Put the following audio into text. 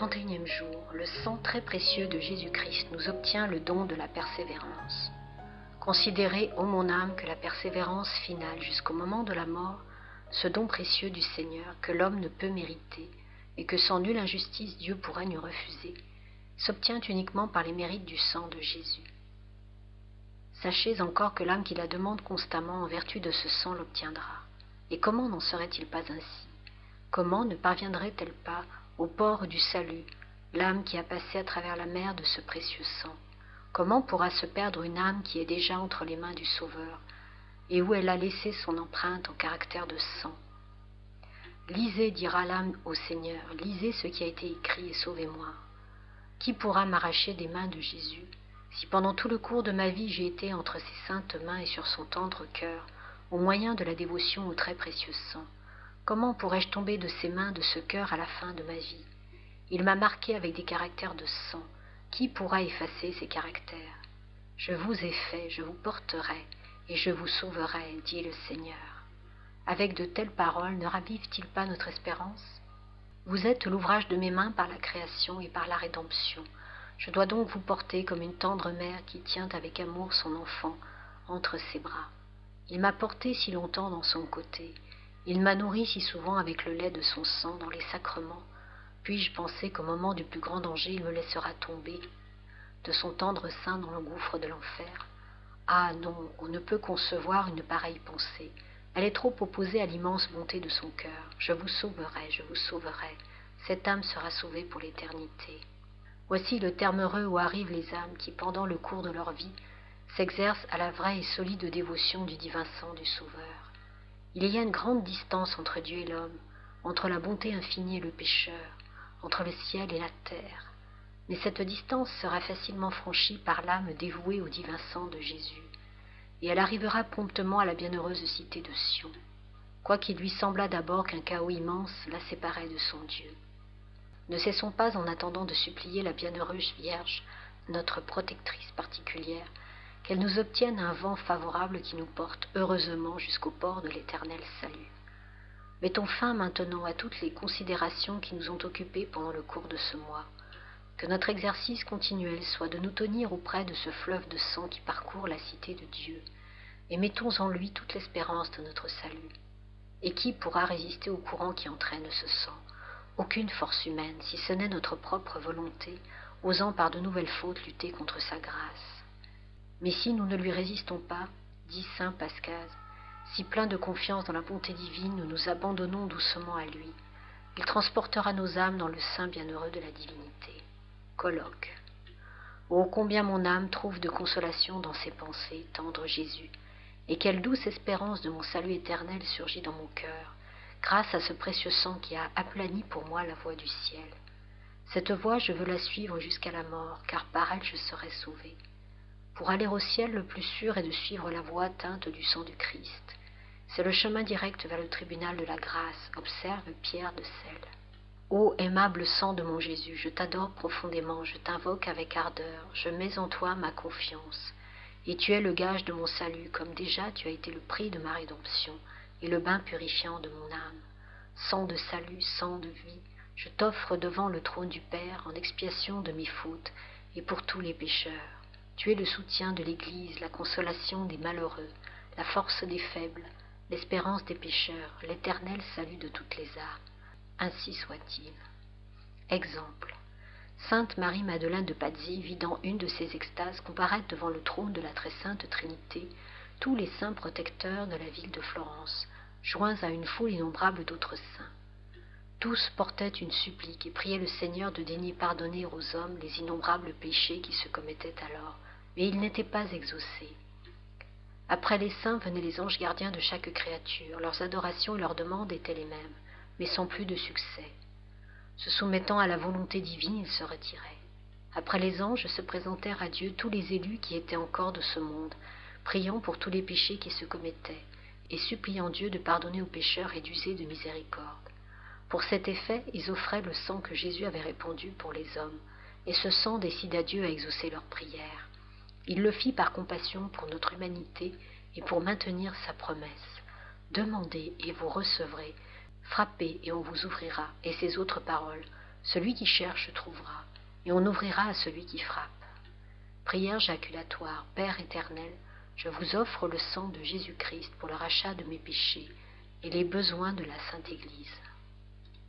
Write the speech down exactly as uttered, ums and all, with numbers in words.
trente et unième jour, le sang très précieux de Jésus-Christ nous obtient le don de la persévérance. Considérez, ô mon âme, que la persévérance finale jusqu'au moment de la mort, ce don précieux du Seigneur que l'homme ne peut mériter et que sans nulle injustice Dieu pourrait nous refuser, s'obtient uniquement par les mérites du sang de Jésus. Sachez encore que l'âme qui la demande constamment en vertu de ce sang l'obtiendra. Et comment n'en serait-il pas ainsi? Comment ne parviendrait-elle pas au port du salut, l'âme qui a passé à travers la mer de ce précieux sang? Comment pourra se perdre une âme qui est déjà entre les mains du Sauveur, et où elle a laissé son empreinte en caractère de sang? Lisez, dira l'âme au Seigneur, lisez ce qui a été écrit et sauvez-moi. Qui pourra m'arracher des mains de Jésus, si pendant tout le cours de ma vie j'ai été entre ses saintes mains et sur son tendre cœur, au moyen de la dévotion au très précieux sang? Comment pourrais-je tomber de ses mains, de ce cœur à la fin de ma vie? Il m'a marqué avec des caractères de sang. Qui pourra effacer ces caractères? Je vous ai fait, je vous porterai, et je vous sauverai, dit le Seigneur. Avec de telles paroles, ne ravivent-ils pas notre espérance? Vous êtes l'ouvrage de mes mains par la création et par la rédemption. Je dois donc vous porter comme une tendre mère qui tient avec amour son enfant entre ses bras. Il m'a porté si longtemps dans son côté. Il m'a nourri si souvent avec le lait de son sang dans les sacrements. Puis-je penser qu'au moment du plus grand danger, il me laissera tomber de son tendre sein dans le gouffre de l'enfer? Ah non, on ne peut concevoir une pareille pensée. Elle est trop opposée à l'immense bonté de son cœur. Je vous sauverai, je vous sauverai. Cette âme sera sauvée pour l'éternité. Voici le terme heureux où arrivent les âmes qui, pendant le cours de leur vie, s'exercent à la vraie et solide dévotion du divin sang du Sauveur. Il y a une grande distance entre Dieu et l'homme, entre la bonté infinie et le pécheur, entre le ciel et la terre. Mais cette distance sera facilement franchie par l'âme dévouée au divin sang de Jésus, et elle arrivera promptement à la bienheureuse cité de Sion, quoiqu'il lui semblât d'abord qu'un chaos immense la séparait de son Dieu. Ne cessons pas en attendant de supplier la bienheureuse Vierge, notre protectrice particulière, qu'elle nous obtienne un vent favorable qui nous porte heureusement jusqu'au port de l'éternel salut. Mettons fin maintenant à toutes les considérations qui nous ont occupés pendant le cours de ce mois. Que notre exercice continuel soit de nous tenir auprès de ce fleuve de sang qui parcourt la cité de Dieu, et mettons en lui toute l'espérance de notre salut. Et qui pourra résister au courant qui entraîne ce sang? Aucune force humaine, si ce n'est notre propre volonté, osant par de nouvelles fautes lutter contre sa grâce. Mais si nous ne lui résistons pas, dit saint Pascase, si plein de confiance dans la bonté divine, nous nous abandonnons doucement à lui, il transportera nos âmes dans le sein bienheureux de la divinité. Colloque. Oh, combien mon âme trouve de consolation dans ses pensées, tendre Jésus, et quelle douce espérance de mon salut éternel surgit dans mon cœur, grâce à ce précieux sang qui a aplani pour moi la voie du ciel. Cette voie, je veux la suivre jusqu'à la mort, car par elle je serai sauvé. Pour aller au ciel, le plus sûr est de suivre la voie teinte du sang du Christ. C'est le chemin direct vers le tribunal de la grâce, observe Pierre de Celle. Ô aimable sang de mon Jésus, je t'adore profondément, je t'invoque avec ardeur, je mets en toi ma confiance. Et tu es le gage de mon salut, comme déjà tu as été le prix de ma rédemption et le bain purifiant de mon âme. Sang de salut, sang de vie, je t'offre devant le trône du Père en expiation de mes fautes et pour tous les pécheurs. Tu es le soutien de l'Église, la consolation des malheureux, la force des faibles, l'espérance des pécheurs, l'éternel salut de toutes les âmes. Ainsi soit-il. Exemple. Sainte Marie-Madeleine de Pazzi vit dans une de ses extases comparaître devant le trône de la très sainte Trinité tous les saints protecteurs de la ville de Florence, joints à une foule innombrable d'autres saints. Tous portaient une supplique et priaient le Seigneur de daigner pardonner aux hommes les innombrables péchés qui se commettaient alors, mais il n'était pas exaucé. Après les saints venaient les anges gardiens de chaque créature, leurs adorations et leurs demandes étaient les mêmes, mais sans plus de succès. Se soumettant à la volonté divine, ils se retiraient. Après les anges se présentèrent à Dieu tous les élus qui étaient encore de ce monde, priant pour tous les péchés qui se commettaient, et suppliant Dieu de pardonner aux pécheurs et d'user de miséricorde. Pour cet effet, ils offraient le sang que Jésus avait répandu pour les hommes, et ce sang décida Dieu à exaucer leurs prières. Il le fit par compassion pour notre humanité et pour maintenir sa promesse. Demandez et vous recevrez, frappez et on vous ouvrira, et ces autres paroles, Celui qui cherche trouvera, et on ouvrira à celui qui frappe. Prière jaculatoire. Père éternel, je vous offre le sang de Jésus-Christ pour le rachat de mes péchés et les besoins de la Sainte Église.